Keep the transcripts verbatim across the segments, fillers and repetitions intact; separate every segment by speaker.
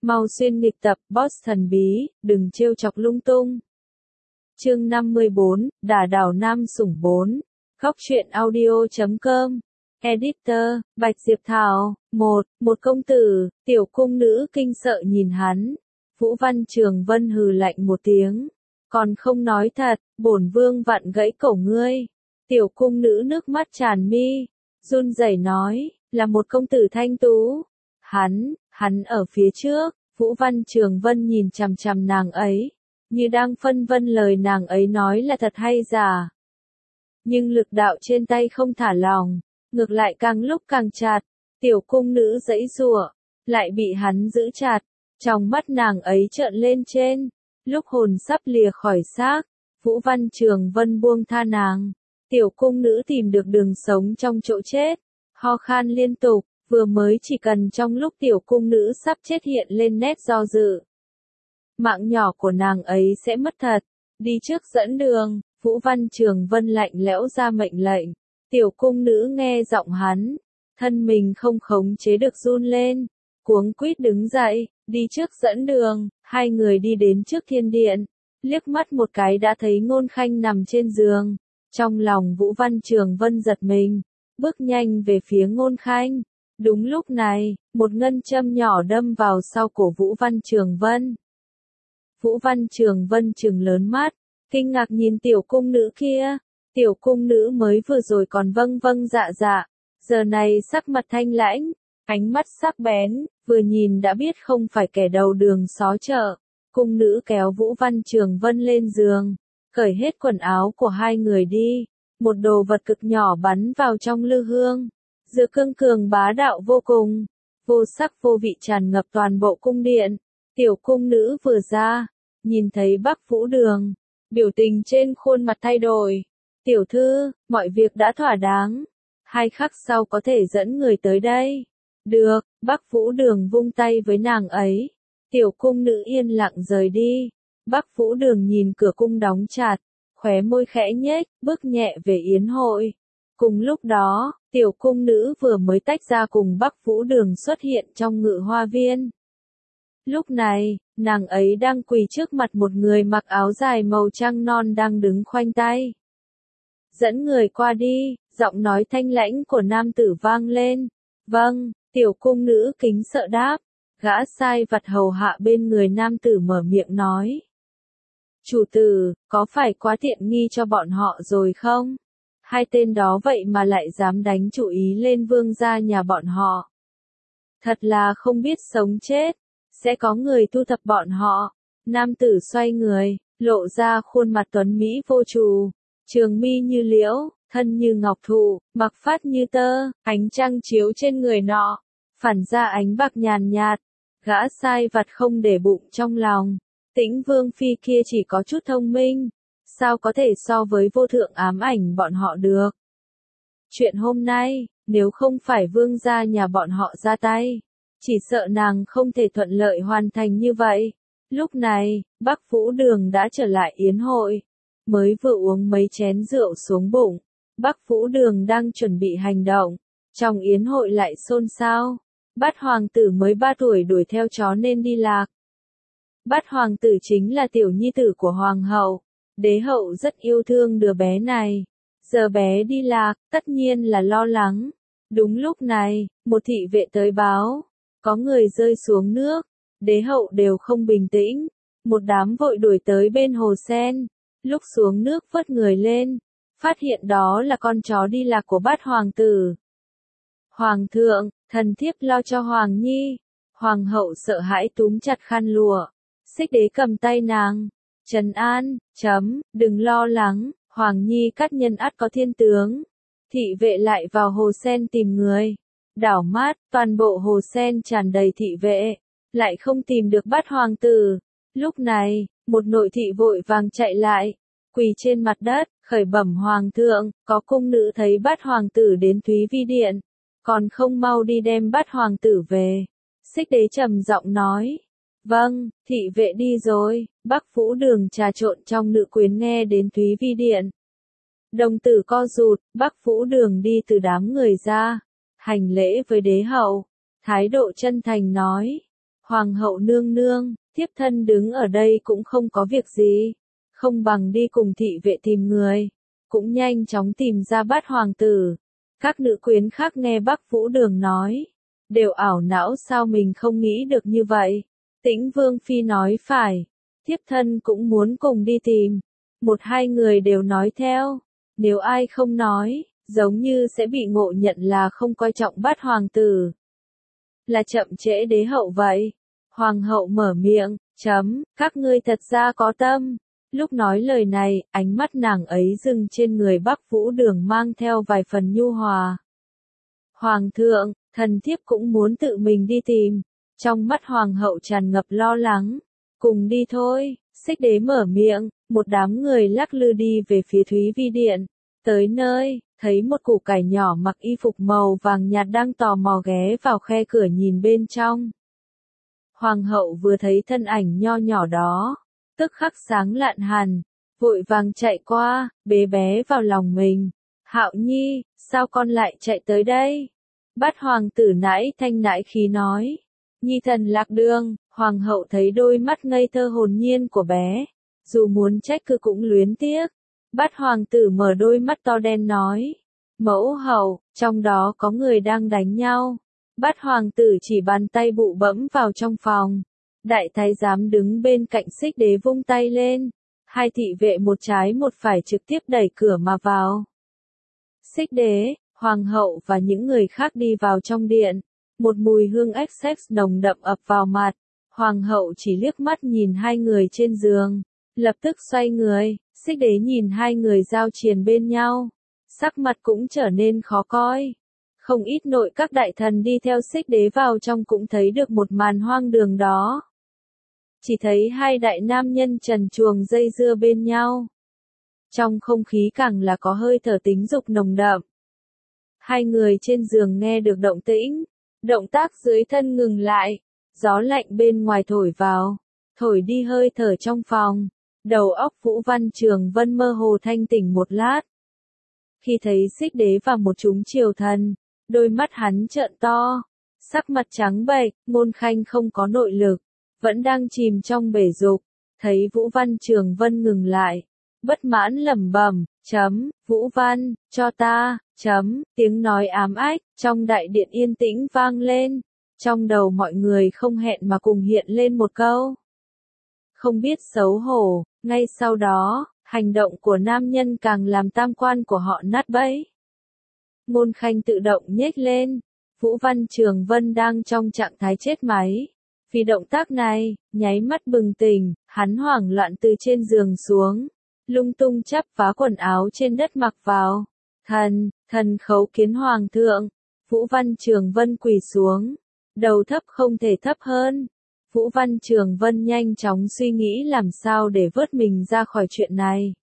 Speaker 1: Mau xuyên nghịch tập, boss thần bí, đừng trêu chọc lung tung. Chương năm mươi bốn, Đả đảo nam sủng bốn. Góc truyện audio chấm com. Editor, Bạch Diệp Thảo. một. Một công tử, tiểu cung nữ kinh sợ nhìn hắn. Vũ Văn Trường Vân hừ lạnh một tiếng. Còn không nói thật, bổn vương vặn gãy cổ ngươi. Tiểu cung nữ nước mắt tràn mi, run rẩy nói, là một công tử thanh tú. Hắn, hắn ở phía trước. Vũ Văn Trường Vân nhìn chằm chằm nàng ấy, như đang phân vân lời nàng ấy nói là thật hay giả. Nhưng lực đạo trên tay không thả lỏng, ngược lại càng lúc càng chặt. Tiểu cung nữ giãy giụa, lại bị hắn giữ chặt. Trong mắt nàng ấy trợn lên trên, lúc hồn sắp lìa khỏi xác, Vũ Văn Trường Vân buông tha nàng. Tiểu cung nữ tìm được đường sống trong chỗ chết, ho khan liên tục, vừa mới chỉ cần trong lúc tiểu cung nữ sắp chết hiện lên nét do dự. Mạng nhỏ của nàng ấy sẽ mất thật, đi trước dẫn đường. Vũ Văn Trường Vân lạnh lẽo ra mệnh lệnh. Tiểu cung nữ nghe giọng hắn, thân mình không khống chế được run lên, cuống quýt đứng dậy, đi trước dẫn đường. Hai người đi đến trước thiên điện, liếc mắt một cái đã thấy Ngôn Khanh nằm trên giường. Trong lòng Vũ Văn Trường Vân giật mình, bước nhanh về phía Ngôn Khanh. Đúng lúc này, một ngân châm nhỏ đâm vào sau cổ Vũ Văn Trường Vân. Vũ Văn Trường Vân trừng lớn mắt, kinh ngạc nhìn tiểu cung nữ kia. Tiểu cung nữ mới vừa rồi còn vâng vâng dạ dạ, giờ này sắc mặt thanh lãnh, ánh mắt sắc bén, vừa nhìn đã biết không phải kẻ đầu đường xó chợ. Cung nữ kéo Vũ Văn Trường Vân lên giường, cởi hết quần áo của hai người đi, một đồ vật cực nhỏ bắn vào trong lư hương. Dựa cương cường bá đạo vô cùng, vô sắc vô vị tràn ngập toàn bộ cung điện. Tiểu cung nữ vừa ra, nhìn thấy Bắc Vũ Đường, biểu tình trên khuôn mặt thay đổi. Tiểu thư, mọi việc đã thỏa đáng, hai khắc sau có thể dẫn người tới đây. Được, Bắc Vũ Đường vung tay với nàng ấy. Tiểu cung nữ yên lặng rời đi. Bắc Vũ Đường nhìn cửa cung đóng chặt, khóe môi khẽ nhếch, bước nhẹ về yến hội. Cùng lúc đó, tiểu cung nữ vừa mới tách ra cùng Bắc Vũ Đường xuất hiện trong ngự hoa viên. Lúc này, nàng ấy đang quỳ trước mặt một người mặc áo dài màu trắng non đang đứng khoanh tay. Dẫn người qua đi, giọng nói thanh lãnh của nam tử vang lên. Vâng, tiểu cung nữ kính sợ đáp. Gã sai vặt hầu hạ bên người nam tử mở miệng nói. Chủ tử, có phải quá tiện nghi cho bọn họ rồi không? Hai tên đó vậy mà lại dám đánh chủ ý lên vương gia nhà bọn họ. Thật là không biết sống chết, sẽ có người thu thập bọn họ. Nam tử xoay người, lộ ra khuôn mặt tuấn mỹ vô trù, trường mi như liễu, thân như ngọc thụ, mặc phát như tơ, ánh trăng chiếu trên người nọ, phản ra ánh bạc nhàn nhạt. Gã sai vặt không để bụng trong lòng, Tĩnh Vương phi kia chỉ có chút thông minh, sao có thể so với vô thượng ám ảnh bọn họ được. Chuyện hôm nay, nếu không phải vương gia nhà bọn họ ra tay, chỉ sợ nàng không thể thuận lợi hoàn thành như vậy. Lúc này, Bắc Vũ Đường đã trở lại yến hội, mới vừa uống mấy chén rượu xuống bụng. Bắc Vũ Đường đang chuẩn bị hành động, trong yến hội lại xôn xao. Bát hoàng tử mới ba tuổi đuổi theo chó nên đi lạc. Bát hoàng tử chính là tiểu nhi tử của hoàng hậu. Đế hậu rất yêu thương đứa bé này. Giờ bé đi lạc, tất nhiên là lo lắng. Đúng lúc này, một thị vệ tới báo, có người rơi xuống nước. Đế hậu đều không bình tĩnh, một đám vội đuổi tới bên hồ sen. Lúc xuống nước vớt người lên, phát hiện đó là con chó đi lạc của bát hoàng tử. Hoàng thượng, thần thiếp lo cho Hoàng Nhi. Hoàng hậu sợ hãi túm chặt khăn lụa. Xích Đế cầm tay nàng, trấn an, chấm, đừng lo lắng, Hoàng Nhi các nhân ắt có thiên tướng. Thị vệ lại vào hồ sen tìm người. Đảo mắt, toàn bộ hồ sen tràn đầy thị vệ, lại không tìm được bát hoàng tử. Lúc này, một nội thị vội vàng chạy lại, quỳ trên mặt đất, khởi bẩm hoàng thượng, có cung nữ thấy bát hoàng tử đến Thúy Vi Điện. Còn không mau đi đem bát hoàng tử về. Xích Đế trầm giọng nói. Vâng, thị vệ đi rồi. Bắc Vũ Đường trà trộn trong nữ quyến nghe đến Thúy Vi Điện. Đồng tử co rụt, Bắc Vũ Đường đi từ đám người ra, hành lễ với đế hậu, thái độ chân thành nói. Hoàng hậu nương nương, thiếp thân đứng ở đây cũng không có việc gì, không bằng đi cùng thị vệ tìm người, cũng nhanh chóng tìm ra Bát hoàng tử. Các nữ quyến khác nghe Bắc Vũ Đường nói, đều ảo não sao mình không nghĩ được như vậy. Tĩnh Vương Phi nói phải, thiếp thân cũng muốn cùng đi tìm. Một hai người đều nói theo, nếu ai không nói, giống như sẽ bị ngộ nhận là không coi trọng Bát hoàng tử. Là chậm trễ đế hậu vậy. Hoàng hậu mở miệng, chấm, các ngươi thật ra có tâm. Lúc nói lời này, ánh mắt nàng ấy dừng trên người Bắc Vũ Đường mang theo vài phần nhu hòa. Hoàng thượng, thần thiếp cũng muốn tự mình đi tìm. Trong mắt hoàng hậu tràn ngập lo lắng. Cùng đi thôi, Xích Đế mở miệng, một đám người lắc lư đi về phía Thúy Vi Điện. Tới nơi, thấy một củ cải nhỏ mặc y phục màu vàng nhạt đang tò mò ghé vào khe cửa nhìn bên trong. Hoàng hậu vừa thấy thân ảnh nho nhỏ đó, tức khắc sáng lạn hẳn, vội vàng chạy qua, bế bé vào lòng mình. Hạo Nhi, sao con lại chạy tới đây? Bát hoàng tử nãi thanh nãi khí nói. Nhi thần lạc đường. Hoàng hậu thấy đôi mắt ngây thơ hồn nhiên của bé, dù muốn trách cứ cũng luyến tiếc. Bát hoàng tử mở đôi mắt to đen nói. Mẫu hậu, trong đó có người đang đánh nhau. Bát hoàng tử chỉ bàn tay bụ bẫm vào trong phòng. Đại thái giám đứng bên cạnh Xích Đế vung tay lên. Hai thị vệ một trái một phải trực tiếp đẩy cửa mà vào. Xích Đế, hoàng hậu và những người khác đi vào trong điện. Một mùi hương Essex nồng đậm ập vào mặt. Hoàng hậu chỉ liếc mắt nhìn hai người trên giường. Lập tức xoay người, Xích Đế nhìn hai người giao triền bên nhau. Sắc mặt cũng trở nên khó coi. Không ít nội các đại thần đi theo Xích Đế vào trong cũng thấy được một màn hoang đường đó. Chỉ thấy hai đại nam nhân trần truồng dây dưa bên nhau. Trong không khí càng là có hơi thở tính dục nồng đậm. Hai người trên giường nghe được động tĩnh, động tác dưới thân ngừng lại, gió lạnh bên ngoài thổi vào, thổi đi hơi thở trong phòng. Đầu óc Vũ Văn Trường Vân mơ hồ thanh tỉnh một lát. Khi thấy Xích Đế và một chúng triều thần, đôi mắt hắn trợn to, sắc mặt trắng bệch, Ngôn Khanh không có nội lực, vẫn đang chìm trong bể dục. Thấy Vũ Văn Trường Vân ngừng lại, bất mãn lẩm bẩm, chấm, Vũ Văn, cho ta, chấm, tiếng nói ám ách, trong đại điện yên tĩnh vang lên, trong đầu mọi người không hẹn mà cùng hiện lên một câu. Không biết xấu hổ, ngay sau đó, hành động của nam nhân càng làm tam quan của họ nát bấy. Ngôn Khanh tự động nhếch lên, Vũ Văn Trường Vân đang trong trạng thái chết máy. Vì động tác này, nháy mắt bừng tỉnh, hắn hoảng loạn từ trên giường xuống, lung tung chắp vá quần áo trên đất mặc vào. Thần, thần khấu kiến hoàng thượng. Vũ Văn Trường Vân quỳ xuống, đầu thấp không thể thấp hơn. Vũ Văn Trường Vân nhanh chóng suy nghĩ làm sao để vớt mình ra khỏi chuyện này.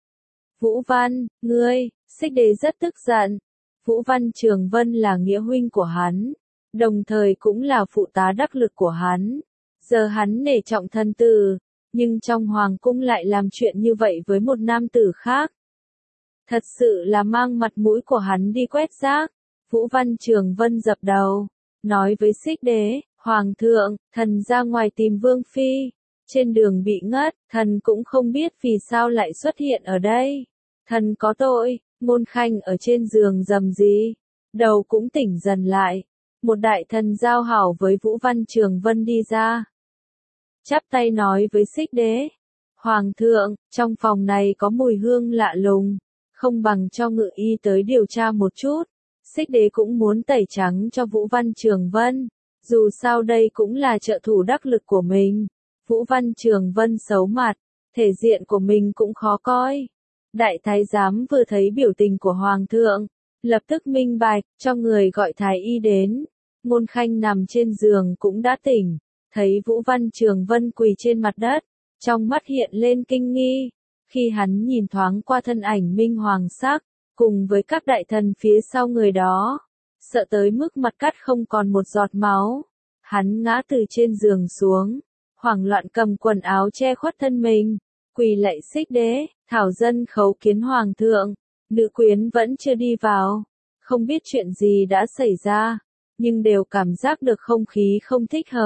Speaker 1: Vũ Văn, ngươi, Xích Đế rất tức giận. Vũ Văn Trường Vân là nghĩa huynh của hắn, đồng thời cũng là phụ tá đắc lực của hắn. Giờ hắn nể trọng thân tử, nhưng trong hoàng cung lại làm chuyện như vậy với một nam tử khác. Thật sự là mang mặt mũi của hắn đi quét rác. Vũ Văn Trường Vân dập đầu, nói với Xích Đế, Hoàng thượng, thần ra ngoài tìm Vương Phi. Trên đường bị ngất, thần cũng không biết vì sao lại xuất hiện ở đây. Thần có tội. Ngôn Khanh ở trên giường rầm rì, đầu cũng tỉnh dần lại. Một đại thần giao hảo với Vũ Văn Trường Vân đi ra. Chắp tay nói với Xích Đế, Hoàng thượng, trong phòng này có mùi hương lạ lùng, không bằng cho ngự y tới điều tra một chút. Xích Đế cũng muốn tẩy trắng cho Vũ Văn Trường Vân, dù sao đây cũng là trợ thủ đắc lực của mình. Vũ Văn Trường Vân xấu mặt, thể diện của mình cũng khó coi. Đại thái giám vừa thấy biểu tình của hoàng thượng, lập tức minh bạch, cho người gọi thái y đến. Ngôn Khanh nằm trên giường cũng đã tỉnh, thấy Vũ Văn Trường Vân quỳ trên mặt đất, trong mắt hiện lên kinh nghi. Khi hắn nhìn thoáng qua thân ảnh minh hoàng sắc, cùng với các đại thần phía sau người đó, sợ tới mức mặt cắt không còn một giọt máu. Hắn ngã từ trên giường xuống, hoảng loạn cầm quần áo che khuất thân mình, quỳ lạy Xích Đế, thảo dân khấu kiến hoàng thượng. Nữ quyến vẫn chưa đi vào, không biết chuyện gì đã xảy ra, nhưng đều cảm giác được không khí không thích hợp.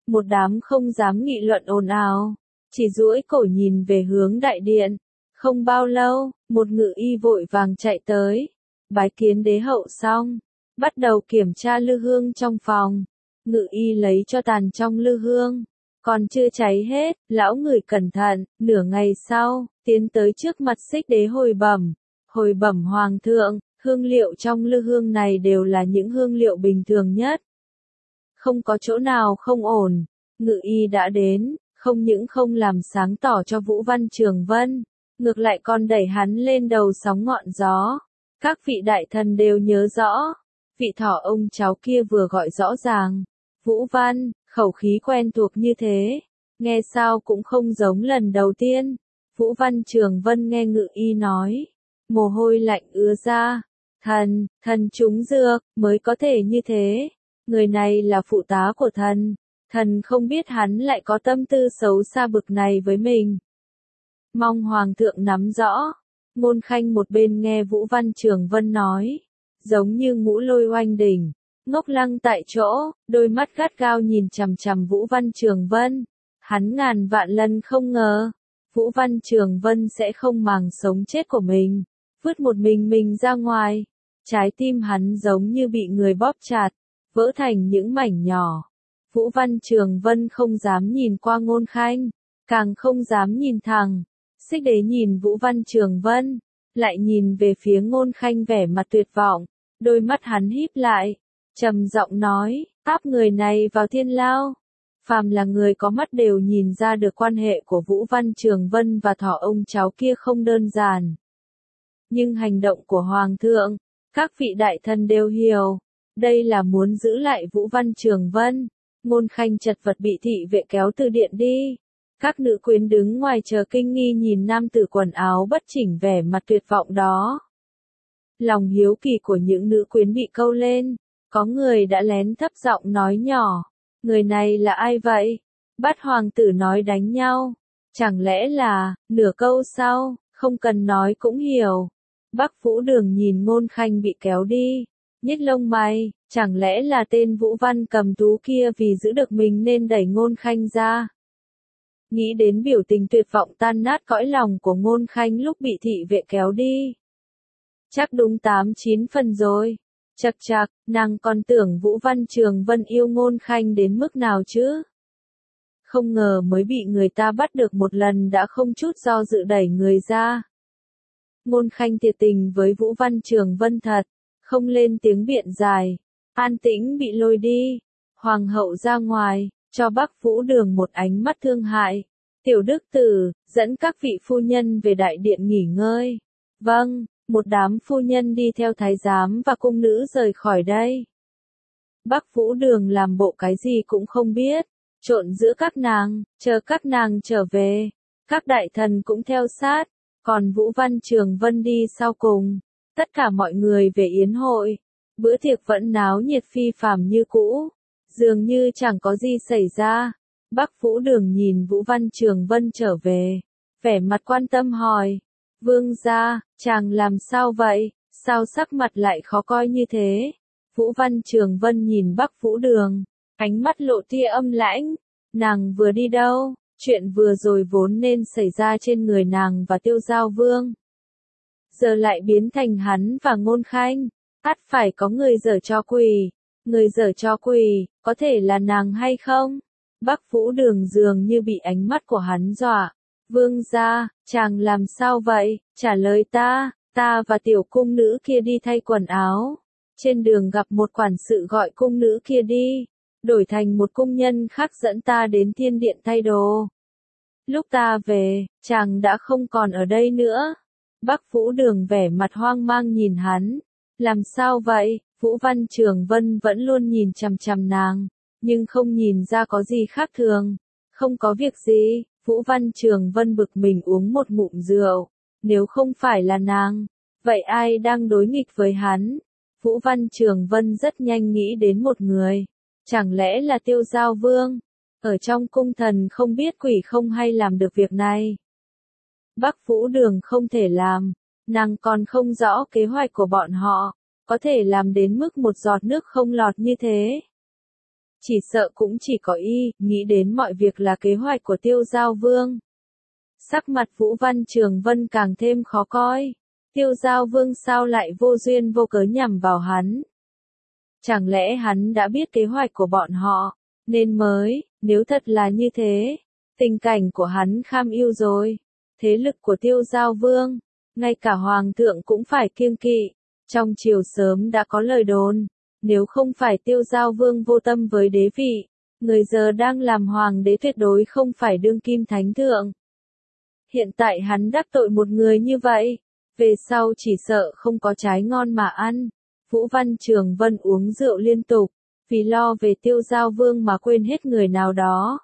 Speaker 1: Một đám không dám nghị luận ồn ào, chỉ duỗi cổ nhìn về hướng đại điện. Không bao lâu, một ngự y vội vàng chạy tới, bái kiến đế hậu xong, bắt đầu kiểm tra lư hương trong phòng. Ngự y lấy cho tàn trong lư hương, còn chưa cháy hết, lão người cẩn thận, nửa ngày sau, tiến tới trước mặt Xích Đế hồi bẩm, hồi bẩm hoàng thượng, hương liệu trong lư hương này đều là những hương liệu bình thường nhất. Không có chỗ nào không ổn, ngự y đã đến, không những không làm sáng tỏ cho Vũ Văn Trường Vân, ngược lại còn đẩy hắn lên đầu sóng ngọn gió. Các vị đại thần đều nhớ rõ, vị thỏ ông cháu kia vừa gọi rõ ràng, Vũ Văn, khẩu khí quen thuộc như thế, nghe sao cũng không giống lần đầu tiên. Vũ Văn Trường Vân nghe ngự y nói, mồ hôi lạnh ứa ra, thần, thần trúng dược, mới có thể như thế, người này là phụ tá của thần, thần không biết hắn lại có tâm tư xấu xa bực này với mình. Mong Hoàng thượng nắm rõ. Ngôn Khanh một bên nghe Vũ Văn Trường Vân nói, giống như ngũ lôi oanh đỉnh, ngốc lăng tại chỗ, đôi mắt gắt gao nhìn chằm chằm Vũ Văn Trường Vân. Hắn ngàn vạn lần không ngờ, Vũ Văn Trường Vân sẽ không màng sống chết của mình, vứt một mình mình ra ngoài. Trái tim hắn giống như bị người bóp chặt, vỡ thành những mảnh nhỏ. Vũ Văn Trường Vân không dám nhìn qua Ngôn Khanh, càng không dám nhìn thẳng. Xích Đế nhìn Vũ Văn Trường Vân, lại nhìn về phía Ngôn Khanh vẻ mặt tuyệt vọng, đôi mắt hắn híp lại, trầm giọng nói, áp người này vào thiên lao. Phàm là người có mắt đều nhìn ra được quan hệ của Vũ Văn Trường Vân và thỏ ông cháu kia không đơn giản. Nhưng hành động của Hoàng thượng, các vị đại thần đều hiểu, đây là muốn giữ lại Vũ Văn Trường Vân. Ngôn Khanh chật vật bị thị vệ kéo từ điện đi. Các nữ quyến đứng ngoài chờ kinh nghi nhìn nam tử quần áo bất chỉnh vẻ mặt tuyệt vọng đó. Lòng hiếu kỳ của những nữ quyến bị câu lên, có người đã lén thấp giọng nói nhỏ, người này là ai vậy? Bắt hoàng tử nói đánh nhau, chẳng lẽ là, nửa câu sau, không cần nói cũng hiểu. Bắc Vũ Đường nhìn Ngôn Khanh bị kéo đi, nhếch lông mày, chẳng lẽ là tên Vũ Văn cầm tú kia vì giữ được mình nên đẩy Ngôn Khanh ra. Nghĩ đến biểu tình tuyệt vọng tan nát cõi lòng của Ngôn Khanh lúc bị thị vệ kéo đi. Chắc đúng tám chín phần rồi. Chậc chậc, nàng còn tưởng Vũ Văn Trường Vân yêu Ngôn Khanh đến mức nào chứ? Không ngờ mới bị người ta bắt được một lần đã không chút do dự đẩy người ra. Ngôn Khanh thiệt tình với Vũ Văn Trường Vân thật, không lên tiếng biện giải, an tĩnh bị lôi đi. Hoàng hậu ra ngoài, cho Bắc Vũ Đường một ánh mắt thương hại. Tiểu đức tử, dẫn các vị phu nhân về đại điện nghỉ ngơi. Vâng, một đám phu nhân đi theo thái giám và cung nữ rời khỏi đây. Bắc Vũ Đường làm bộ cái gì cũng không biết, trộn giữa các nàng, chờ các nàng trở về. Các đại thần cũng theo sát, còn Vũ Văn Trường Vân đi sau cùng. Tất cả mọi người về yến hội, bữa tiệc vẫn náo nhiệt phi phàm như cũ. Dường như chẳng có gì xảy ra. Bắc Vũ Đường nhìn Vũ Văn Trường Vân trở về, vẻ mặt quan tâm hỏi, vương gia, chàng làm sao vậy, sao sắc mặt lại khó coi như thế? Vũ Văn Trường Vân nhìn Bắc Vũ Đường, ánh mắt lộ tia âm lãnh, nàng vừa đi đâu, chuyện vừa rồi vốn nên xảy ra trên người nàng và Tiêu Giao Vương. Giờ lại biến thành hắn và Ngôn Khanh, ắt phải có người giở trò quỷ. Người giở trò quỷ, có thể là nàng hay không? Bắc Vũ Đường dường như bị ánh mắt của hắn dọa. Vương gia, chàng làm sao vậy? Trả lời ta, ta và tiểu cung nữ kia đi thay quần áo. Trên đường gặp một quản sự gọi cung nữ kia đi, đổi thành một cung nhân khác dẫn ta đến thiên điện thay đồ. Lúc ta về, chàng đã không còn ở đây nữa. Bắc Vũ Đường vẻ mặt hoang mang nhìn hắn. Làm sao vậy? Vũ Văn Trường Vân vẫn luôn nhìn chằm chằm nàng, nhưng không nhìn ra có gì khác thường. Không có việc gì, Vũ Văn Trường Vân bực mình uống một ngụm rượu. Nếu không phải là nàng, vậy ai đang đối nghịch với hắn? Vũ Văn Trường Vân rất nhanh nghĩ đến một người. Chẳng lẽ là Tiêu Giao Vương? Ở trong cung thần không biết quỷ không hay làm được việc này. Bắc Vũ Đường không thể làm, nàng còn không rõ kế hoạch của bọn họ. Có thể làm đến mức một giọt nước không lọt như thế. chỉ sợ cũng chỉ có y, nghĩ đến mọi việc là kế hoạch của Tiêu Giao Vương. Sắc mặt Vũ Văn Trường Vân càng thêm khó coi. Tiêu Giao Vương sao lại vô duyên vô cớ nhằm vào hắn? Chẳng lẽ hắn đã biết kế hoạch của bọn họ, nên mới, nếu thật là như thế, tình cảnh của hắn kham ưu rồi. Thế lực của Tiêu Giao Vương, ngay cả Hoàng thượng cũng phải kiêng kỵ. Trong triều sớm đã có lời đồn, nếu không phải Tiêu Giao Vương vô tâm với đế vị, người giờ đang làm hoàng đế tuyệt đối không phải đương kim thánh thượng. Hiện tại hắn đắc tội một người như vậy, về sau chỉ sợ không có trái ngon mà ăn. Vũ Văn Trường Vân uống rượu liên tục, vì lo về Tiêu Giao Vương mà quên hết người nào đó.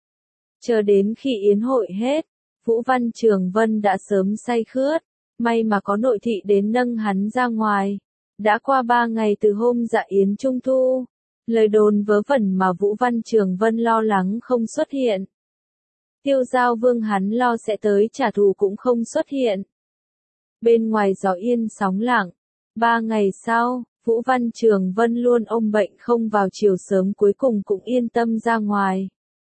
Speaker 1: Chờ đến khi yến hội hết, Vũ Văn Trường Vân đã sớm say khướt, may mà có nội thị đến nâng hắn ra ngoài. Đã qua ba ngày từ hôm dạ yến trung thu, lời đồn vớ vẩn mà Vũ Văn Trường Vân lo lắng không xuất hiện. Tiêu Giao Vương hắn lo sẽ tới trả thù cũng không xuất hiện. Bên ngoài gió yên sóng lặng, ba ngày sau, Vũ Văn Trường Vân luôn ôm bệnh không vào chiều sớm cuối cùng cũng yên tâm ra ngoài.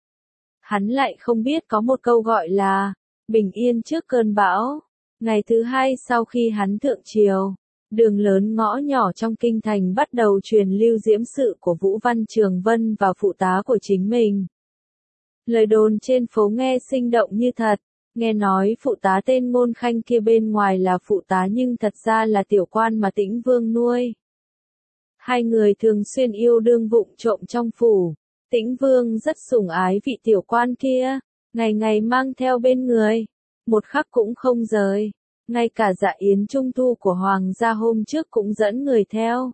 Speaker 1: Hắn lại không biết có một câu gọi là, bình yên trước cơn bão. Ngày thứ hai sau khi hắn thượng triều, đường lớn ngõ nhỏ trong kinh thành bắt đầu truyền lưu diễm sự của Vũ Văn Trường Vân và phụ tá của chính mình. Lời đồn trên phố nghe sinh động như thật, nghe nói phụ tá tên Ngôn Khanh kia bên ngoài là phụ tá nhưng thật ra là tiểu quan mà Tĩnh Vương nuôi. Hai người thường xuyên yêu đương vụng trộm trong phủ, Tĩnh Vương rất sủng ái vị tiểu quan kia, ngày ngày mang theo bên người, một khắc cũng không rời, ngay cả dạ yến trung thu của hoàng gia hôm trước cũng dẫn người theo.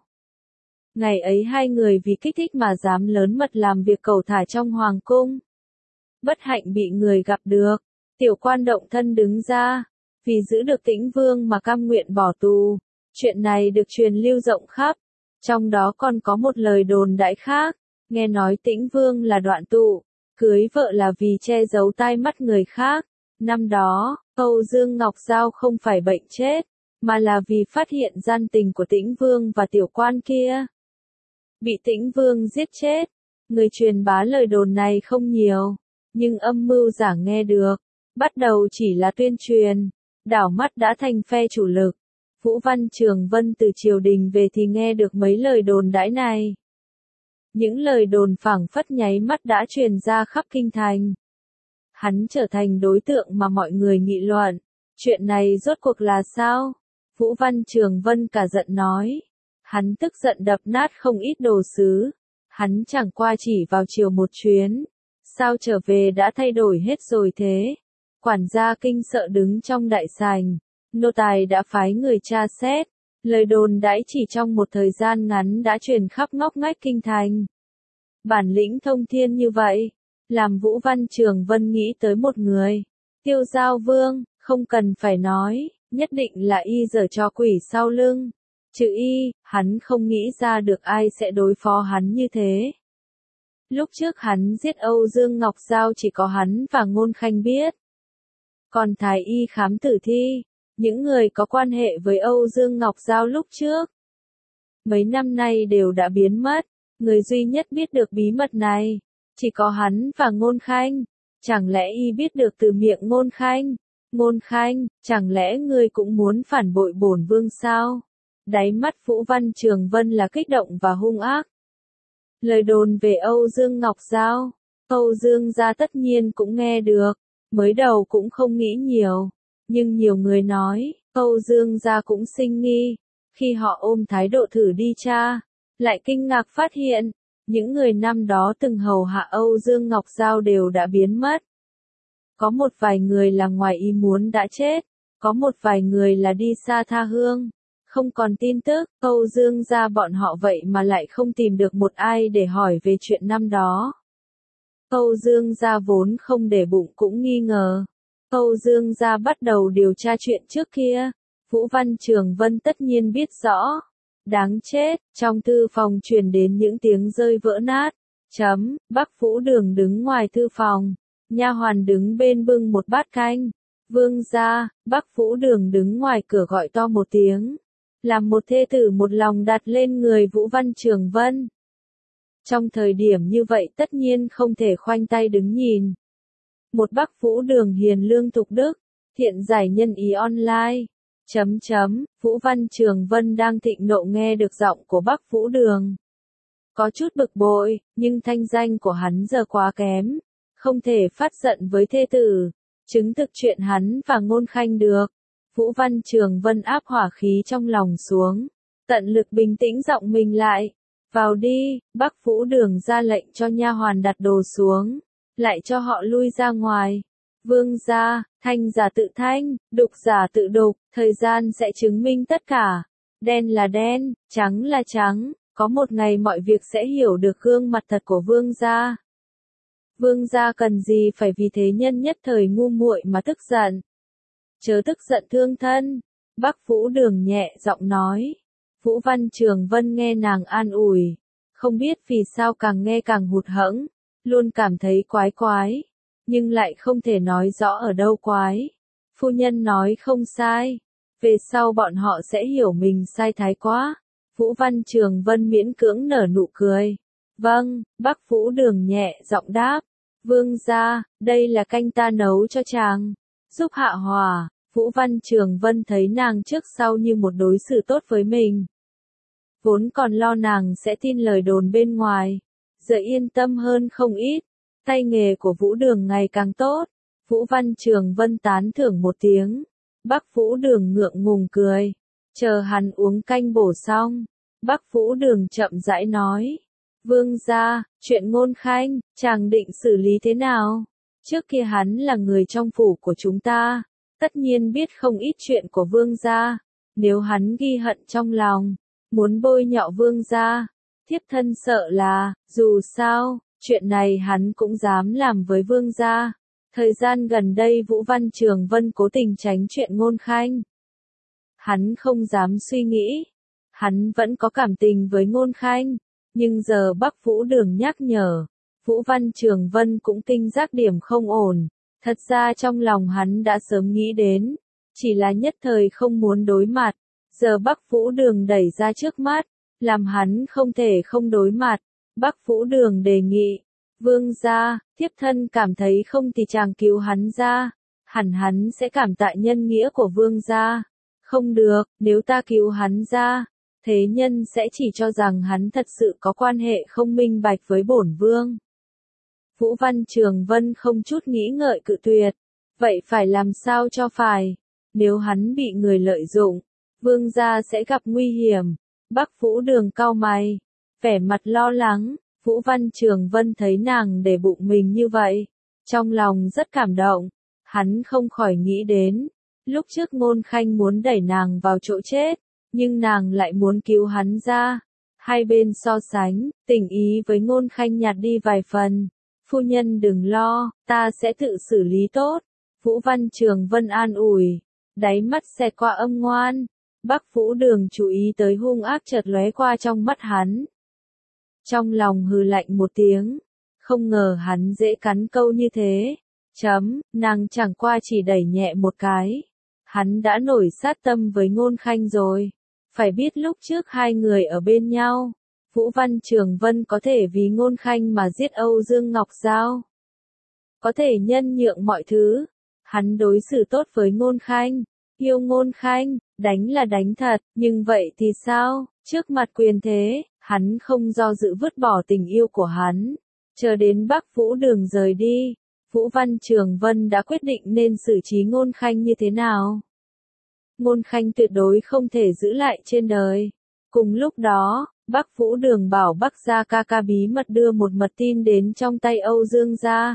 Speaker 1: Ngày ấy hai người vì kích thích mà dám lớn mật làm việc cầu thả trong hoàng cung. Bất hạnh bị người gặp được, tiểu quan động thân đứng ra, vì giữ được Tĩnh Vương mà cam nguyện bỏ tù. Chuyện này được truyền lưu rộng khắp, trong đó còn có một lời đồn đại khác, nghe nói Tĩnh Vương là đoạn tụ, cưới vợ là vì che giấu tai mắt người khác. Năm đó, Âu Dương Ngọc Giao không phải bệnh chết, mà là vì phát hiện gian tình của Tĩnh Vương và tiểu quan kia. Bị Tĩnh Vương giết chết, người truyền bá lời đồn này không nhiều, nhưng âm mưu giả nghe được, bắt đầu chỉ là tuyên truyền, đảo mắt đã thành phe chủ lực. Vũ Văn Trường Vân từ triều đình về thì nghe được mấy lời đồn đãi này. Những lời đồn phảng phất nháy mắt đã truyền ra khắp kinh thành. Hắn trở thành đối tượng mà mọi người nghị luận. Chuyện này rốt cuộc là sao? Vũ Văn Trường Vân cả giận nói. Hắn tức giận đập nát không ít đồ sứ. Hắn chẳng qua chỉ vào triều một chuyến. Sao trở về đã thay đổi hết rồi thế? Quản gia kinh sợ đứng trong đại sảnh. Nô tài đã phái người tra xét. Lời đồn đãi chỉ trong một thời gian ngắn đã truyền khắp ngóc ngách kinh thành. Bản lĩnh thông thiên như vậy, làm Vũ Văn Trường Vân nghĩ tới một người. Tiêu Giao Vương, không cần phải nói, nhất định là y giở trò quỷ sau lưng. Trừ y, hắn không nghĩ ra được ai sẽ đối phó hắn như thế. Lúc trước hắn giết Âu Dương Ngọc Giao chỉ có hắn và Ngôn Khanh biết. Còn thái y khám tử thi, những người có quan hệ với Âu Dương Ngọc Giao lúc trước, mấy năm nay đều đã biến mất. Người duy nhất biết được bí mật này, chỉ có hắn và Ngôn Khanh. Chẳng lẽ y biết được từ miệng Ngôn Khanh? Ngôn Khanh, chẳng lẽ ngươi cũng muốn phản bội bổn vương sao? Đáy mắt Vũ Văn Trường Vân là kích động và hung ác. Lời đồn về Âu Dương Ngọc Giao, Âu Dương gia tất nhiên cũng nghe được, mới đầu cũng không nghĩ nhiều, nhưng nhiều người nói, Âu Dương gia cũng sinh nghi, khi họ ôm thái độ thử đi tra, lại kinh ngạc phát hiện, những người năm đó từng hầu hạ Âu Dương Ngọc Giao đều đã biến mất. Có một vài người là ngoài ý muốn đã chết, có một vài người là đi xa tha hương, không còn tin tức. Âu Dương gia bọn họ vậy mà lại không tìm được một ai để hỏi về chuyện năm đó. Âu Dương gia vốn không để bụng cũng nghi ngờ. Âu Dương gia bắt đầu điều tra chuyện trước kia. Vũ Văn Trường Vân tất nhiên biết rõ. Đáng chết, trong thư phòng truyền đến những tiếng rơi vỡ nát. Chấm, Bắc Vũ Đường đứng ngoài thư phòng. Nha hoàn đứng bên bưng một bát canh. Vương gia, Bắc Vũ Đường đứng ngoài cửa gọi to một tiếng. Làm một thê tử một lòng đặt lên người Vũ Văn Trường Vân. Trong thời điểm như vậy tất nhiên không thể khoanh tay đứng nhìn. Một Bắc Vũ Đường hiền lương thục đức, thiện giải nhân ý online. Chấm chấm, Vũ Văn Trường Vân đang thịnh nộ nghe được giọng của Bắc Vũ Đường. Có chút bực bội, nhưng thanh danh của hắn giờ quá kém, không thể phát giận với thê tử, chứng thực chuyện hắn và Ngôn Khanh được. Vũ Văn Trường Vân áp hỏa khí trong lòng xuống, tận lực bình tĩnh giọng mình lại. Vào đi, Bắc Vũ Đường ra lệnh cho nha hoàn đặt đồ xuống, lại cho họ lui ra ngoài. Vương gia, thanh giả tự thanh, đục giả tự đục, thời gian sẽ chứng minh tất cả. Đen là đen, trắng là trắng, có một ngày mọi việc sẽ hiểu được gương mặt thật của vương gia. Vương gia cần gì phải vì thế nhân nhất thời ngu muội mà tức giận. Chớ tức giận thương thân, Bắc Vũ Đường nhẹ giọng nói. Vũ Văn Trường Vân nghe nàng an ủi, không biết vì sao càng nghe càng hụt hẫng, luôn cảm thấy quái quái, nhưng lại không thể nói rõ ở đâu quái. Phu nhân nói không sai, về sau bọn họ sẽ hiểu mình sai thái quá. Vũ Văn Trường Vân miễn cưỡng nở nụ cười. Vâng, Bắc Vũ Đường nhẹ giọng đáp. Vương gia, đây là canh ta nấu cho chàng, giúp hạ hỏa. Vũ Văn Trường Vân thấy nàng trước sau như một đối xử tốt với mình. Vốn còn lo nàng sẽ tin lời đồn bên ngoài, giờ yên tâm hơn không ít. Tay nghề của Vũ Đường ngày càng tốt. Vũ Văn Trường Vân tán thưởng một tiếng. Bắc Vũ Đường ngượng ngùng cười. Chờ hắn uống canh bổ xong, Bắc Vũ Đường chậm rãi nói. Vương gia, chuyện Ngôn Khanh, chàng định xử lý thế nào? Trước kia hắn là người trong phủ của chúng ta, tất nhiên biết không ít chuyện của vương gia. Nếu hắn ghi hận trong lòng, muốn bôi nhọ vương gia, thiếp thân sợ là, dù sao, chuyện này hắn cũng dám làm với vương gia. Thời gian gần đây Vũ Văn Trường Vân cố tình tránh chuyện Ngôn Khanh. Hắn không dám suy nghĩ. Hắn vẫn có cảm tình với Ngôn Khanh. Nhưng giờ Bắc Vũ Đường nhắc nhở, Vũ Văn Trường Vân cũng tinh giác điểm không ổn. Thật ra trong lòng hắn đã sớm nghĩ đến, chỉ là nhất thời không muốn đối mặt. Giờ Bắc Vũ Đường đẩy ra trước mắt, làm hắn không thể không đối mặt. Bắc Vũ Đường đề nghị, vương gia, thiếp thân cảm thấy không thì chàng cứu hắn ra, hẳn hắn sẽ cảm tạ nhân nghĩa của vương gia. Không được, nếu ta cứu hắn ra, thế nhân sẽ chỉ cho rằng hắn thật sự có quan hệ không minh bạch với bổn vương. Vũ Văn Trường Vân không chút nghĩ ngợi cự tuyệt, vậy phải làm sao cho phải, nếu hắn bị người lợi dụng, vương gia sẽ gặp nguy hiểm. Bắc Vũ Đường cau mày, vẻ mặt lo lắng. Vũ Văn Trường Vân thấy nàng để bụng mình như vậy, trong lòng rất cảm động. Hắn không khỏi nghĩ đến, lúc trước Ngôn Khanh muốn đẩy nàng vào chỗ chết, nhưng nàng lại muốn cứu hắn ra. Hai bên so sánh, tình ý với Ngôn Khanh nhạt đi vài phần. Phu nhân đừng lo, ta sẽ tự xử lý tốt. Vũ Văn Trường Vân an ủi, đáy mắt xẹt qua âm ngoan. Bắc Vũ Đường chú ý tới hung ác chợt lóe qua trong mắt hắn. Trong lòng hừ lạnh một tiếng, không ngờ hắn dễ cắn câu như thế. Chấm, nàng chẳng qua chỉ đẩy nhẹ một cái. Hắn đã nổi sát tâm với Ngôn Khanh rồi. Phải biết lúc trước hai người ở bên nhau, Vũ Văn Trường Vân có thể vì Ngôn Khanh mà giết Âu Dương Ngọc Giao. Có thể nhân nhượng mọi thứ. Hắn đối xử tốt với Ngôn Khanh, yêu Ngôn Khanh, đánh là đánh thật, nhưng vậy thì sao? Trước mặt quyền thế, hắn không do dự vứt bỏ tình yêu của hắn. Chờ đến Bắc Vũ Đường rời đi, Vũ Văn Trường Vân đã quyết định nên xử trí Ngôn Khanh như thế nào. Ngôn Khanh tuyệt đối không thể giữ lại trên đời. Cùng lúc đó, Bắc Vũ Đường bảo Bắc gia ca ca bí mật đưa một mật tin đến trong tay Âu Dương gia.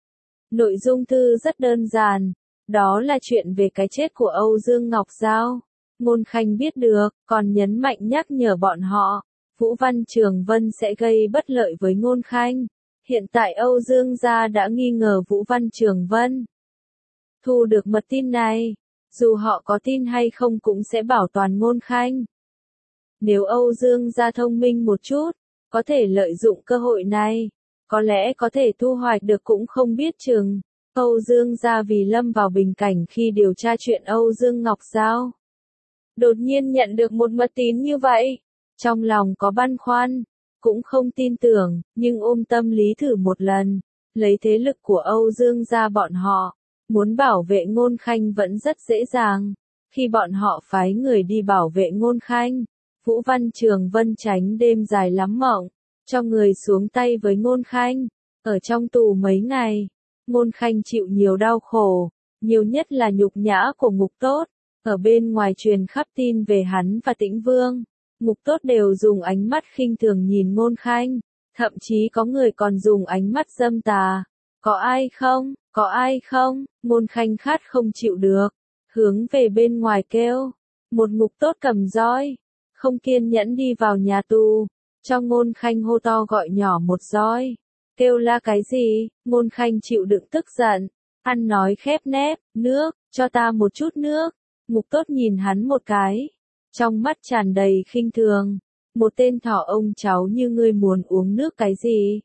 Speaker 1: Nội dung thư rất đơn giản, đó là chuyện về cái chết của Âu Dương Ngọc Giao. Ngôn Khanh biết được, còn nhấn mạnh nhắc nhở bọn họ, Vũ Văn Trường Vân sẽ gây bất lợi với Ngôn Khanh. Hiện tại Âu Dương gia đã nghi ngờ Vũ Văn Trường Vân. Thu được mật tin này, dù họ có tin hay không cũng sẽ bảo toàn Ngôn Khanh. Nếu Âu Dương gia thông minh một chút, có thể lợi dụng cơ hội này, có lẽ có thể thu hoạch được cũng không biết chừng. Âu Dương gia vì lâm vào bình cảnh khi điều tra chuyện Âu Dương Ngọc Giao, đột nhiên nhận được một mật tín như vậy, trong lòng có băn khoăn, cũng không tin tưởng, nhưng ôm tâm lý thử một lần, lấy thế lực của Âu Dương gia bọn họ, muốn bảo vệ Ngôn Khanh vẫn rất dễ dàng. Khi bọn họ phái người đi bảo vệ Ngôn Khanh, Vũ Văn Trường Vân tránh đêm dài lắm mộng, cho người xuống tay với Ngôn Khanh, ở trong tù mấy ngày. Ngôn Khanh chịu nhiều đau khổ, nhiều nhất là nhục nhã của Ngục Tốt. Ở bên ngoài truyền khắp tin về hắn và Tĩnh Vương, Ngục Tốt đều dùng ánh mắt khinh thường nhìn Ngôn Khanh, thậm chí có người còn dùng ánh mắt dâm tà. Có ai không, có ai không, Ngôn Khanh khát không chịu được, hướng về bên ngoài kêu. Một Ngục Tốt cầm roi, không kiên nhẫn đi vào nhà tù, cho Ngôn Khanh hô to gọi nhỏ một roi. Kêu la cái gì, Ngôn Khanh chịu đựng tức giận, ăn nói khép nép, nước, cho ta một chút nước. Ngục Tốt nhìn hắn một cái, trong mắt tràn đầy khinh thường. Một tên thỏ ông cháu như ngươi muốn uống nước cái gì?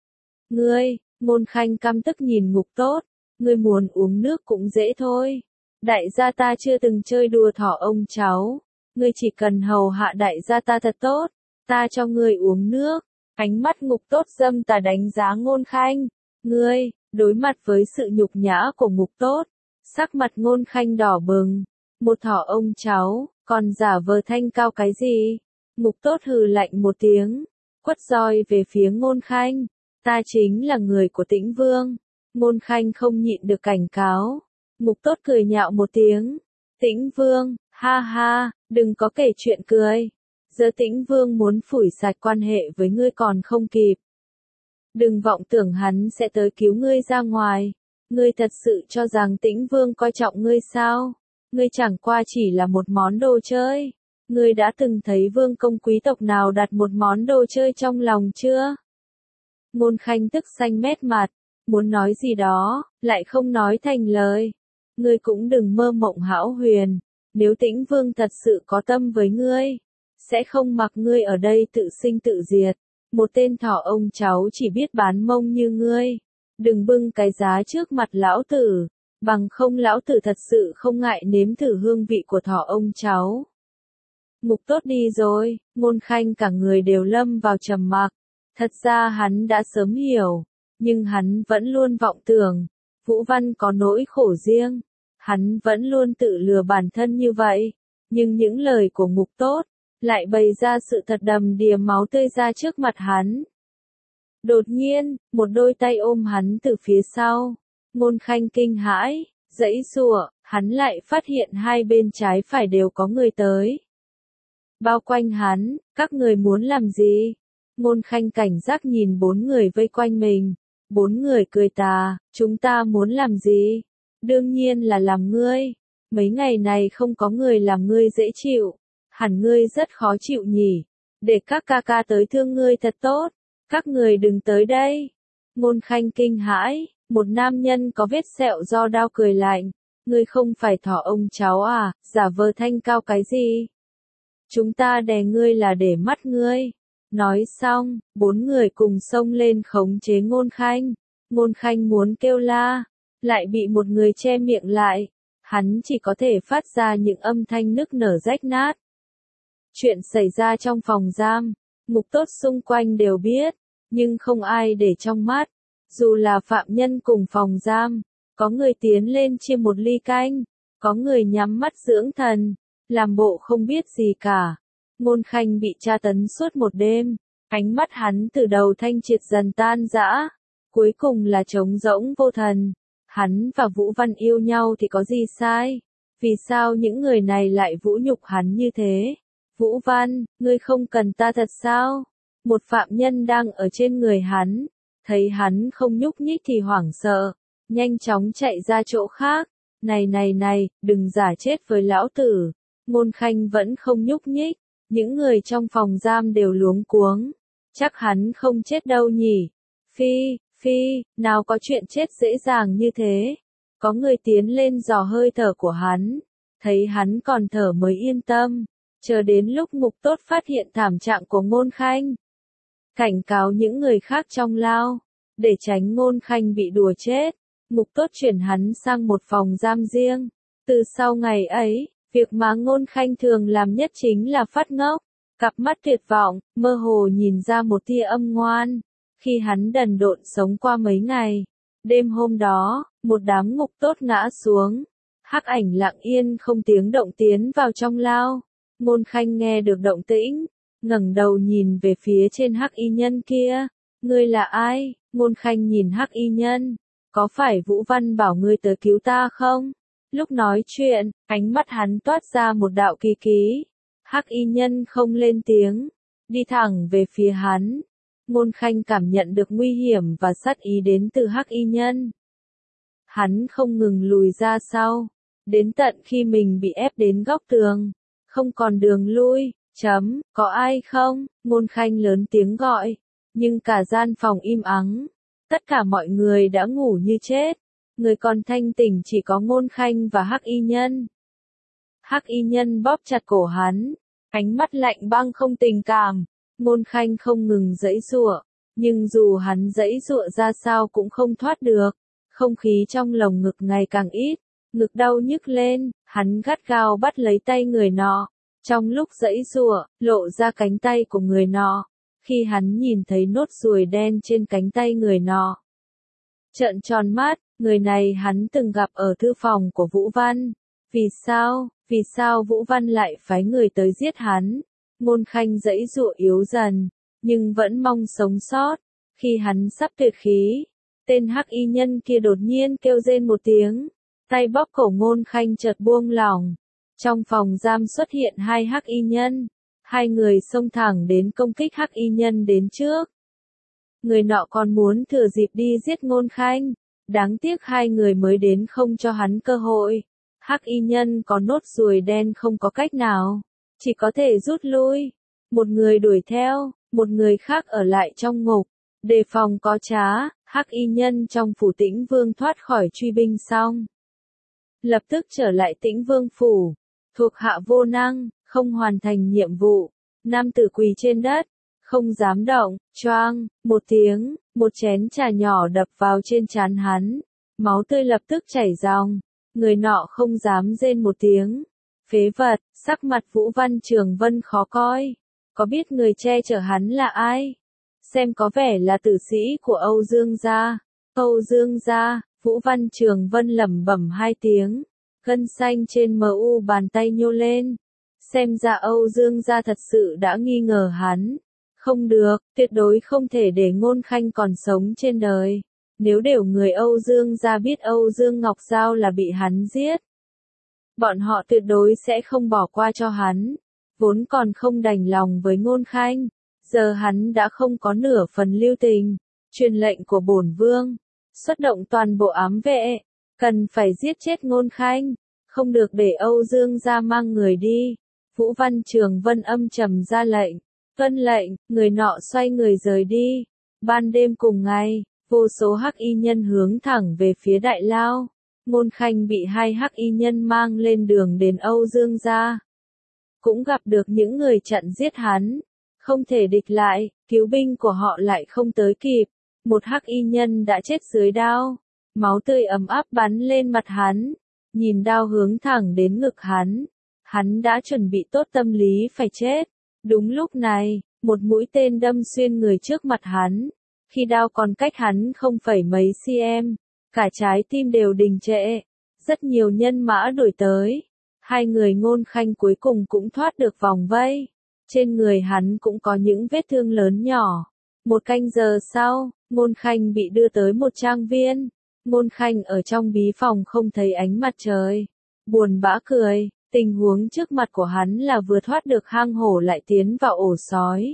Speaker 1: Ngươi, Ngôn Khanh căm tức nhìn Ngục Tốt, ngươi muốn uống nước cũng dễ thôi. Đại gia ta chưa từng chơi đùa thỏ ông cháu, ngươi chỉ cần hầu hạ đại gia ta thật tốt, ta cho ngươi uống nước. Ánh mắt Ngục Tốt dâm tà đánh giá Ngôn Khanh, ngươi, đối mặt với sự nhục nhã của Ngục Tốt, sắc mặt Ngôn Khanh đỏ bừng. Một thỏ ông cháu, còn giả vờ thanh cao cái gì? Ngục Tốt hừ lạnh một tiếng, quất roi về phía Ngôn Khanh. Ta chính là người của Tĩnh Vương. Ngôn Khanh không nhịn được cảnh cáo. Ngục Tốt cười nhạo một tiếng. Tĩnh Vương, ha ha, đừng có kể chuyện cười. Giờ Tĩnh Vương muốn phủi sạch quan hệ với ngươi còn không kịp. Đừng vọng tưởng hắn sẽ tới cứu ngươi ra ngoài. Ngươi thật sự cho rằng Tĩnh Vương coi trọng ngươi sao? Ngươi chẳng qua chỉ là một món đồ chơi. Ngươi đã từng thấy vương công quý tộc nào đặt một món đồ chơi trong lòng chưa? Ngôn Khanh tức xanh mét mặt, muốn nói gì đó, lại không nói thành lời. Ngươi cũng đừng mơ mộng hão huyền, nếu Tĩnh Vương thật sự có tâm với ngươi, sẽ không mặc ngươi ở đây tự sinh tự diệt. Một tên thỏ ông cháu chỉ biết bán mông như ngươi, đừng bưng cái giá trước mặt lão tử, bằng không lão tử thật sự không ngại nếm thử hương vị của thỏ ông cháu. Ngục Tốt đi rồi, Ngôn Khanh cả người đều lâm vào trầm mặc. Thật ra hắn đã sớm hiểu, nhưng hắn vẫn luôn vọng tưởng, Vũ Văn có nỗi khổ riêng, hắn vẫn luôn tự lừa bản thân như vậy, nhưng những lời của Ngục Tốt lại bày ra sự thật đầm đìa máu tươi ra trước mặt hắn. Đột nhiên, một đôi tay ôm hắn từ phía sau, Ngôn Khanh kinh hãi, giãy giụa, hắn lại phát hiện hai bên trái phải đều có người tới. Bao quanh hắn, các người muốn làm gì? Ngôn Khanh cảnh giác nhìn bốn người vây quanh mình. Bốn người cười tà, chúng ta muốn làm gì? Đương nhiên là làm ngươi. Mấy ngày này không có người làm ngươi dễ chịu. Hẳn ngươi rất khó chịu nhỉ. Để các ca ca tới thương ngươi thật tốt. Các người đừng tới đây. Ngôn Khanh kinh hãi, một nam nhân có vết sẹo do đao cười lạnh. Ngươi không phải thỏ ông cháu à, giả vờ thanh cao cái gì? Chúng ta đè ngươi là để mắt ngươi. Nói xong, bốn người cùng xông lên khống chế Ngôn Khanh. Ngôn Khanh muốn kêu la, lại bị một người che miệng lại. Hắn chỉ có thể phát ra những âm thanh nức nở rách nát. Chuyện xảy ra trong phòng giam, Ngục Tốt xung quanh đều biết, nhưng không ai để trong mắt. Dù là phạm nhân cùng phòng giam, có người tiến lên chia một ly canh, có người nhắm mắt dưỡng thần, làm bộ không biết gì cả. Ngôn Khanh bị tra tấn suốt một đêm, ánh mắt hắn từ đầu thanh triệt dần tan rã, cuối cùng là trống rỗng vô thần. Hắn và Vũ Văn yêu nhau thì có gì sai? Vì sao những người này lại vũ nhục hắn như thế? Vũ Văn, ngươi không cần ta thật sao? Một phạm nhân đang ở trên người hắn, thấy hắn không nhúc nhích thì hoảng sợ, nhanh chóng chạy ra chỗ khác. Này này này, đừng giả chết với lão tử. Ngôn Khanh vẫn không nhúc nhích, những người trong phòng giam đều luống cuống. Chắc hắn không chết đâu nhỉ? Phi, phi, nào có chuyện chết dễ dàng như thế. Có người tiến lên dò hơi thở của hắn, thấy hắn còn thở mới yên tâm, chờ đến lúc Ngục Tốt phát hiện thảm trạng của Ngôn Khanh. Cảnh cáo những người khác trong lao, để tránh Ngôn Khanh bị đùa chết, Ngục Tốt chuyển hắn sang một phòng giam riêng. Từ sau ngày ấy, việc mà Ngôn Khanh thường làm nhất chính là phát ngốc. Cặp mắt tuyệt vọng, mơ hồ nhìn ra một tia âm ngoan. Khi hắn đần độn sống qua mấy ngày, đêm hôm đó, một đám ngục tốt ngã xuống. Hắc ảnh lặng yên không tiếng động tiến vào trong lao. Ngôn Khanh nghe được động tĩnh, ngẩng đầu nhìn về phía trên hắc y nhân kia. Ngươi là ai? Ngôn Khanh nhìn hắc y nhân. Có phải Vũ Văn bảo ngươi tới cứu ta không? Lúc nói chuyện, ánh mắt hắn toát ra một đạo kỳ ký. Hắc y nhân không lên tiếng, đi thẳng về phía hắn. Ngôn Khanh cảm nhận được nguy hiểm và sát ý đến từ hắc y nhân. Hắn không ngừng lùi ra sau, đến tận khi mình bị ép đến góc tường, không còn đường lui. Chấm, có ai không? Ngôn Khanh lớn tiếng gọi, nhưng cả gian phòng im ắng. Tất cả mọi người đã ngủ như chết. Người còn thanh tỉnh chỉ có Ngôn Khanh và hắc y nhân. Hắc y nhân bóp chặt cổ hắn, ánh mắt lạnh băng không tình cảm. Ngôn Khanh không ngừng giãy giụa, nhưng dù hắn giãy giụa ra sao cũng không thoát được. Không khí trong lồng ngực ngày càng ít, ngực đau nhức lên, hắn gắt gao bắt lấy tay người nọ. Trong lúc giãy giụa, lộ ra cánh tay của người nọ. Khi hắn nhìn thấy nốt ruồi đen trên cánh tay người nọ, trợn tròn mắt, người này hắn từng gặp ở thư phòng của Vũ Văn. Vì sao, vì sao Vũ Văn lại phái người tới giết hắn? Ngôn Khanh giãy giụa yếu dần, nhưng vẫn mong sống sót. Khi hắn sắp tuyệt khí, tên hắc y nhân kia đột nhiên kêu rên một tiếng, tay bóp cổ Ngôn Khanh chợt buông lỏng. Trong phòng giam xuất hiện hai hắc y nhân, hai người xông thẳng đến công kích hắc y nhân đến trước. Người nọ còn muốn thừa dịp đi giết Ngôn Khanh, đáng tiếc hai người mới đến không cho hắn cơ hội. Hắc y nhân có nốt ruồi đen không có cách nào, chỉ có thể rút lui. Một người đuổi theo, một người khác ở lại trong ngục, đề phòng có trá. Hắc y nhân trong phủ Tĩnh Vương thoát khỏi truy binh xong, lập tức trở lại Tĩnh Vương phủ. Thuộc hạ vô năng, không hoàn thành nhiệm vụ. Nam tử quỳ trên đất, không dám động. Choang, một tiếng, một chén trà nhỏ đập vào trên trán hắn. Máu tươi lập tức chảy ròng. Người nọ không dám rên một tiếng. Phế vật, sắc mặt Vũ Văn Trường Vân khó coi. Có biết người che chở hắn là ai? Xem có vẻ là tử sĩ của Âu Dương gia. Âu Dương gia, Vũ Văn Trường Vân lẩm bẩm hai tiếng. Gân xanh trên mờ u bàn tay nhô lên. Xem ra Âu Dương gia thật sự đã nghi ngờ hắn. Không được, tuyệt đối không thể để Ngôn Khanh còn sống trên đời. Nếu đều người Âu Dương gia biết Âu Dương Ngọc Giao là bị hắn giết, bọn họ tuyệt đối sẽ không bỏ qua cho hắn. Vốn còn không đành lòng với Ngôn Khanh, giờ hắn đã không có nửa phần lưu tình. Truyền lệnh của bổn vương, xuất động toàn bộ ám vệ, cần phải giết chết Ngôn Khanh, không được để Âu Dương gia mang người đi. Vũ Văn Trường Vân âm trầm ra lệnh. Tuân lệnh, người nọ xoay người rời đi. Ban đêm cùng ngày, vô số hắc y nhân hướng thẳng về phía đại lao. Ngôn Khanh bị hai hắc y nhân mang lên đường đến Âu Dương gia. Cũng gặp được những người chặn giết hắn. Không thể địch lại, cứu binh của họ lại không tới kịp. Một hắc y nhân đã chết dưới đao. Máu tươi ấm áp bắn lên mặt hắn. Nhìn đao hướng thẳng đến ngực hắn. Hắn đã chuẩn bị tốt tâm lý phải chết. Đúng lúc này, một mũi tên đâm xuyên người trước mặt hắn. Khi đao còn cách hắn không phẩy mấy cm, cả trái tim đều đình trệ. Rất nhiều nhân mã đuổi tới. Hai người Ngôn Khanh cuối cùng cũng thoát được vòng vây. Trên người hắn cũng có những vết thương lớn nhỏ. Một canh giờ sau, Ngôn Khanh bị đưa tới một trang viên. Ngôn Khanh ở trong bí phòng không thấy ánh mặt trời. Buồn bã cười, tình huống trước mặt của hắn là vừa thoát được hang hổ lại tiến vào ổ sói.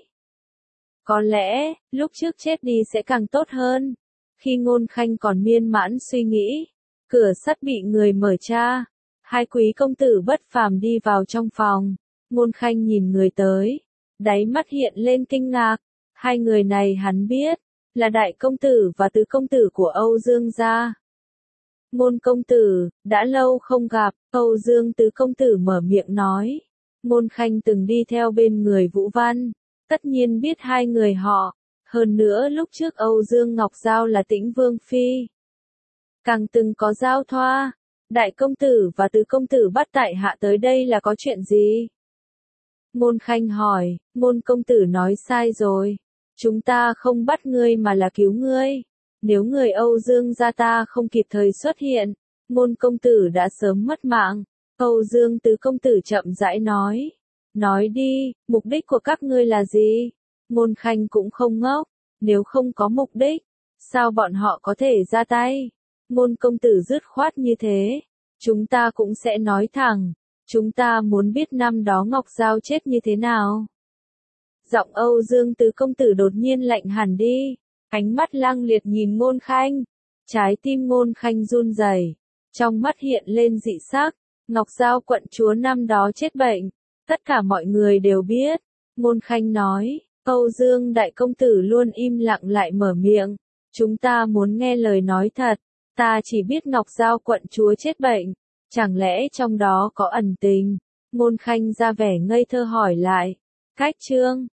Speaker 1: Có lẽ, lúc trước chết đi sẽ càng tốt hơn. Khi Ngôn Khanh còn miên mãn suy nghĩ, cửa sắt bị người mở ra. Hai quý công tử bất phàm đi vào trong phòng. Ngôn Khanh nhìn người tới, đáy mắt hiện lên kinh ngạc. Hai người này hắn biết, là đại công tử và tứ công tử của Âu Dương gia. Ngôn công tử, đã lâu không gặp. Âu Dương tứ công tử mở miệng nói. Ngôn Khanh từng đi theo bên người Vũ Văn, tất nhiên biết hai người họ. Hơn nữa lúc trước Âu Dương Ngọc Giao là Tĩnh Vương phi, càng từng có giao thoa. Đại công tử và tứ công tử bắt tại hạ tới đây là có chuyện gì? Ngôn Khanh hỏi, Ngôn công tử nói sai rồi. Chúng ta không bắt ngươi mà là cứu ngươi. Nếu người Âu Dương gia ta không kịp thời xuất hiện, Ngôn công tử đã sớm mất mạng. Âu Dương tứ công tử chậm rãi nói. Nói đi, mục đích của các ngươi là gì? Ngôn Khanh cũng không ngốc. Nếu không có mục đích, sao bọn họ có thể ra tay? Ngôn công tử dứt khoát như thế. Chúng ta cũng sẽ nói thẳng. Chúng ta muốn biết năm đó Ngọc Giao chết như thế nào. Giọng Âu Dương tứ công tử đột nhiên lạnh hẳn đi. Ánh mắt lăng liệt nhìn Ngôn Khanh. Trái tim Ngôn Khanh run rẩy, trong mắt hiện lên dị sắc. Ngọc Giao quận chúa năm đó chết bệnh. Tất cả mọi người đều biết. Ngôn Khanh nói. Âu Dương đại công tử luôn im lặng lại mở miệng. Chúng ta muốn nghe lời nói thật. Ta chỉ biết Ngọc Giao quận chúa chết bệnh. Chẳng lẽ trong đó có ẩn tình? Ngôn Khanh ra vẻ ngây thơ hỏi lại. Cách chương